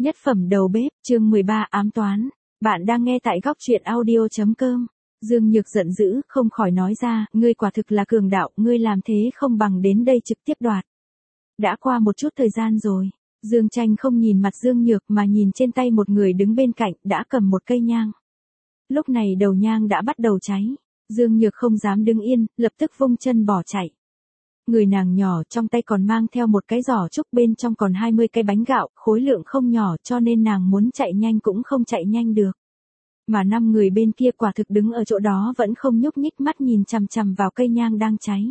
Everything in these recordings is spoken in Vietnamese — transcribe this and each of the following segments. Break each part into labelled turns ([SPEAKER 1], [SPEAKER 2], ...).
[SPEAKER 1] Nhất phẩm đầu bếp, chương 13 ám toán. Bạn đang nghe tại góc truyện audio.com. Dương Nhược giận dữ, không khỏi nói ra, ngươi quả thực là cường đạo, ngươi làm thế không bằng đến đây trực tiếp đoạt. Đã qua một chút thời gian rồi. Dương Tranh không nhìn mặt Dương Nhược mà nhìn trên tay một người đứng bên cạnh, đã cầm một cây nhang. Lúc này đầu nhang đã bắt đầu cháy. Dương Nhược không dám đứng yên, lập tức vung chân bỏ chạy. Người nàng nhỏ trong tay còn mang theo một cái giỏ trúc, bên trong còn 20 cái bánh gạo, khối lượng không nhỏ cho nên nàng muốn chạy nhanh cũng không chạy nhanh được. Mà 5 người bên kia quả thực đứng ở chỗ đó vẫn không nhúc nhích, mắt nhìn chằm chằm vào cây nhang đang cháy.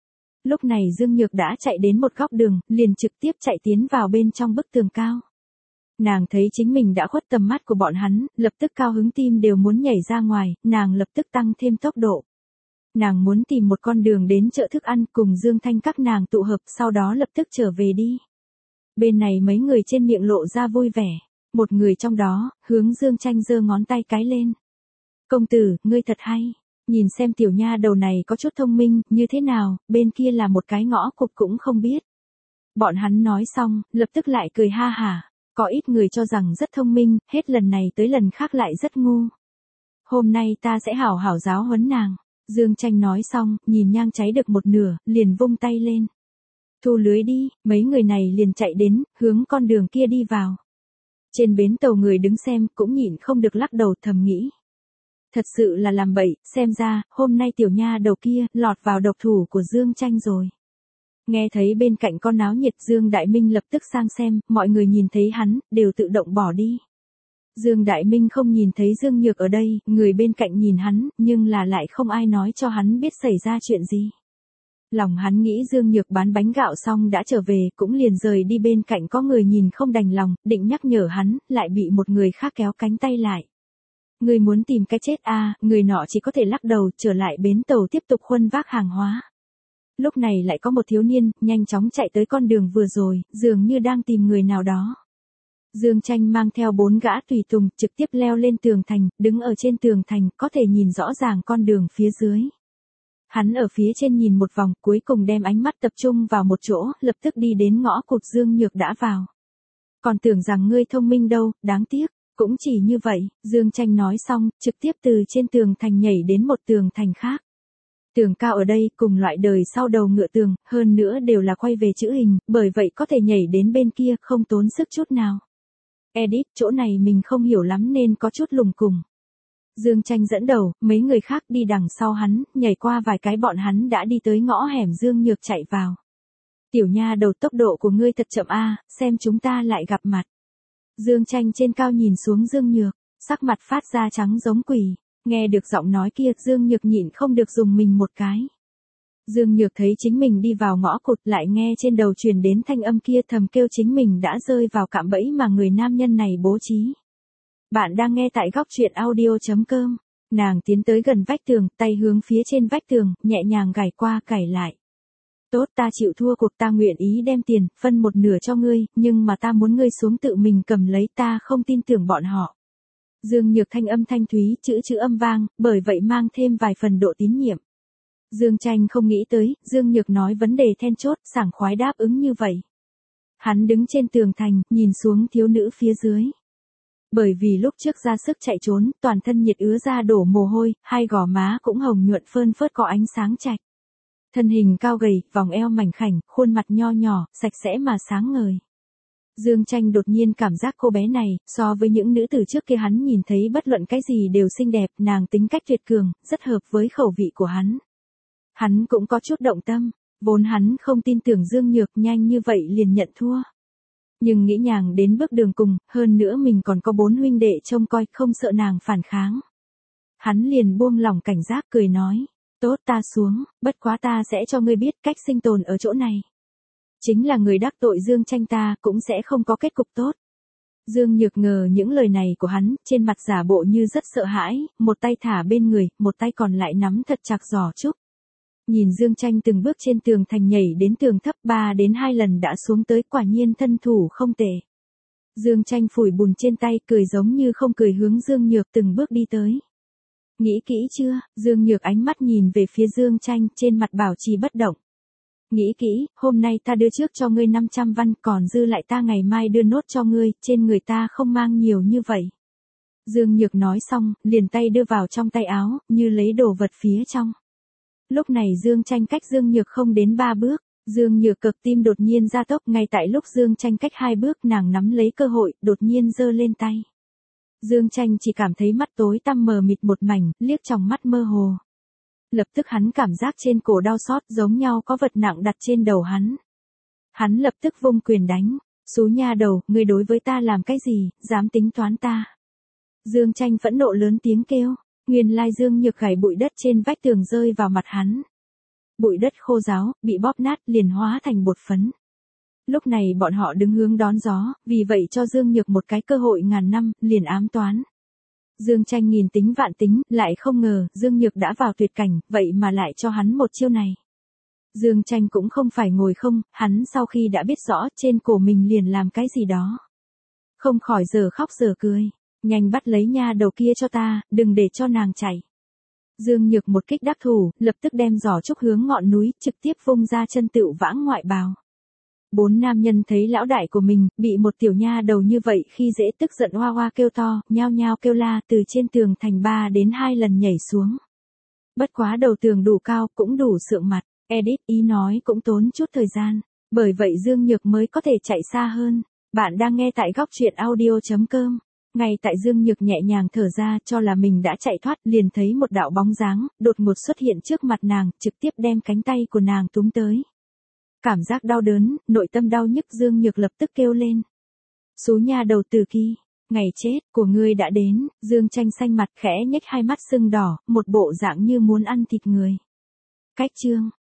[SPEAKER 1] Lúc này Dương Nhược đã chạy đến một góc đường, liền trực tiếp chạy tiến vào bên trong bức tường cao. Nàng thấy chính mình đã khuất tầm mắt của bọn hắn, lập tức cao hứng, tim đều muốn nhảy ra ngoài, nàng lập tức tăng thêm tốc độ. Nàng muốn tìm một con đường đến chợ thức ăn cùng Dương Thanh các nàng tụ hợp, sau đó lập tức trở về đi. Bên này mấy người trên miệng lộ ra vui vẻ. Một người trong đó, hướng Dương Tranh giơ ngón tay cái lên. Công tử, ngươi thật hay. Nhìn xem tiểu nha đầu này có chút thông minh, như thế nào, bên kia là một cái ngõ cụt cũng không biết. Bọn hắn nói xong, lập tức lại cười ha hả. Có ít người cho rằng rất thông minh, hết lần này tới lần khác lại rất ngu. Hôm nay ta sẽ hảo hảo giáo huấn nàng. Dương Tranh nói xong, nhìn nhang cháy được một nửa, liền vung tay lên. Thu lưới đi, mấy người này liền chạy đến, hướng con đường kia đi vào. Trên bến tàu người đứng xem, cũng nhịn không được lắc đầu thầm nghĩ. Thật sự là làm bậy, xem ra, hôm nay tiểu nha đầu kia, lọt vào độc thủ của Dương Tranh rồi. Nghe thấy bên cạnh con náo nhiệt, Dương Đại Minh lập tức sang xem, mọi người nhìn thấy hắn, đều tự động bỏ đi. Dương Đại Minh không nhìn thấy Dương Nhược ở đây, người bên cạnh nhìn hắn, nhưng là lại không ai nói cho hắn biết xảy ra chuyện gì. Lòng hắn nghĩ Dương Nhược bán bánh gạo xong đã trở về, cũng liền rời đi, bên cạnh có người nhìn không đành lòng, định nhắc nhở hắn, lại bị một người khác kéo cánh tay lại. Người muốn tìm cái chết à, người nọ chỉ có thể lắc đầu, trở lại bến tàu tiếp tục khuân vác hàng hóa. Lúc này lại có một thiếu niên, nhanh chóng chạy tới con đường vừa rồi, dường như đang tìm người nào đó. Dương Tranh mang theo 4 gã tùy tùng, trực tiếp leo lên tường thành, đứng ở trên tường thành, có thể nhìn rõ ràng con đường phía dưới. Hắn ở phía trên nhìn một vòng, cuối cùng đem ánh mắt tập trung vào một chỗ, lập tức đi đến ngõ cụt Dương Nhược đã vào. Còn tưởng rằng ngươi thông minh đâu, đáng tiếc, cũng chỉ như vậy, Dương Tranh nói xong, trực tiếp từ trên tường thành nhảy đến một tường thành khác. Tường cao ở đây cùng loại đời sau đầu ngựa tường, hơn nữa đều là quay về chữ hình, bởi vậy có thể nhảy đến bên kia không tốn sức chút nào. Edit, chỗ này mình không hiểu lắm nên có chút lùng cùng. Dương Tranh dẫn đầu, mấy người khác đi đằng sau hắn, nhảy qua vài cái bọn hắn đã đi tới ngõ hẻm Dương Nhược chạy vào. Tiểu nha đầu, tốc độ của ngươi thật chậm a, xem chúng ta lại gặp mặt. Dương Tranh trên cao nhìn xuống Dương Nhược, sắc mặt phát ra trắng giống quỷ, nghe được giọng nói kia, Dương Nhược nhịn không được dùng mình một cái. Dương Nhược thấy chính mình đi vào ngõ cụt, lại nghe trên đầu truyền đến thanh âm kia, thầm kêu chính mình đã rơi vào cạm bẫy mà người nam nhân này bố trí. Bạn đang nghe tại góc truyện audio.com. Nàng tiến tới gần vách tường, tay hướng phía trên vách tường, nhẹ nhàng gảy qua gảy lại. Tốt, ta chịu thua cuộc, ta nguyện ý đem tiền, phân một nửa cho ngươi, nhưng mà ta muốn ngươi xuống tự mình cầm lấy, ta không tin tưởng bọn họ. Dương Nhược thanh âm thanh thúy, chữ âm vang, bởi vậy mang thêm vài phần độ tín nhiệm. Dương Tranh không nghĩ tới, Dương Nhược nói vấn đề then chốt, sảng khoái đáp ứng như vậy. Hắn đứng trên tường thành, nhìn xuống thiếu nữ phía dưới. Bởi vì lúc trước ra sức chạy trốn, toàn thân nhiệt ứa ra đổ mồ hôi, hai gò má cũng hồng nhuận phơn phớt có ánh sáng chạch. Thân hình cao gầy, vòng eo mảnh khảnh, khuôn mặt nho nhỏ, sạch sẽ mà sáng ngời. Dương Tranh đột nhiên cảm giác cô bé này, so với những nữ tử trước kia hắn nhìn thấy bất luận cái gì đều xinh đẹp, nàng tính cách tuyệt cường, rất hợp với khẩu vị của hắn. Hắn cũng có chút động tâm, vốn hắn không tin tưởng Dương Nhược nhanh như vậy liền nhận thua. Nhưng nghĩ nhàng đến bước đường cùng, hơn nữa mình còn có 4 huynh đệ trông coi, không sợ nàng phản kháng. Hắn liền buông lỏng cảnh giác, cười nói, tốt, ta xuống, bất quá ta sẽ cho ngươi biết cách sinh tồn ở chỗ này. Chính là người đắc tội Dương Tranh ta cũng sẽ không có kết cục tốt. Dương Nhược ngờ những lời này của hắn, trên mặt giả bộ như rất sợ hãi, một tay thả bên người, một tay còn lại nắm thật chặt giỏ trúc. Nhìn Dương Tranh từng bước trên tường thành nhảy đến tường thấp 3 đến 2 lần đã xuống tới, quả nhiên thân thủ không tệ. Dương Tranh phủi bùn trên tay, cười giống như không cười, hướng Dương Nhược từng bước đi tới. Nghĩ kỹ chưa? Dương Nhược ánh mắt nhìn về phía Dương Tranh, trên mặt bảo trì bất động. Nghĩ kỹ, hôm nay ta đưa trước cho ngươi 500 văn, còn dư lại ta ngày mai đưa nốt cho ngươi, trên người ta không mang nhiều như vậy. Dương Nhược nói xong, liền tay đưa vào trong tay áo, như lấy đồ vật phía trong. Lúc này Dương Tranh cách Dương Nhược không đến 3 bước, Dương Nhược cực tim đột nhiên gia tốc, ngay tại lúc Dương Tranh cách 2 bước nàng nắm lấy cơ hội, đột nhiên giơ lên tay. Dương Tranh chỉ cảm thấy mắt tối tăm mờ mịt một mảnh, liếc trong mắt mơ hồ. Lập tức hắn cảm giác trên cổ đau xót giống nhau có vật nặng đặt trên đầu hắn. Hắn lập tức vung quyền đánh, xú nha đầu, ngươi đối với ta làm cái gì, dám tính toán ta. Dương Tranh phẫn nộ lớn tiếng kêu, nguyên lai Dương Nhược gảy bụi đất trên vách tường rơi vào mặt hắn. Bụi đất khô ráo, bị bóp nát liền hóa thành bột phấn. Lúc này bọn họ đứng hướng đón gió, vì vậy cho Dương Nhược một cái cơ hội ngàn năm, liền ám toán. Dương Tranh nghìn tính vạn tính, lại không ngờ, Dương Nhược đã vào tuyệt cảnh, vậy mà lại cho hắn một chiêu này. Dương Tranh cũng không phải ngồi không, hắn sau khi đã biết rõ trên cổ mình liền làm cái gì đó. Không khỏi giờ khóc giờ cười, nhanh bắt lấy nha đầu kia cho ta, đừng để cho nàng chạy. Dương Nhược một kích đắc thủ, lập tức đem giỏ trúc hướng ngọn núi, trực tiếp vung ra chân tựu vãng ngoại bào. 4 nam nhân thấy lão đại của mình, bị một tiểu nha đầu như vậy khi dễ tức giận hoa hoa kêu to, nhao nhao kêu la từ trên tường thành 3 đến 2 lần nhảy xuống. Bất quá đầu tường đủ cao, cũng đủ sượng mặt, edit ý nói cũng tốn chút thời gian, bởi vậy Dương Nhược mới có thể chạy xa hơn. Bạn đang nghe tại góc truyện audio.com. Ngay tại Dương Nhược nhẹ nhàng thở ra cho là mình đã chạy thoát, liền thấy một đạo bóng dáng, đột ngột xuất hiện trước mặt nàng, trực tiếp đem cánh tay của nàng túm tới. Cảm giác đau đớn, nội tâm đau nhức Dương Nhược lập tức kêu lên. Xú nha đầu Tử Kỳ, ngày chết của ngươi đã đến, Dương Tranh xanh mặt khẽ nhếch hai mắt sưng đỏ, một bộ dạng như muốn ăn thịt người. Cách chương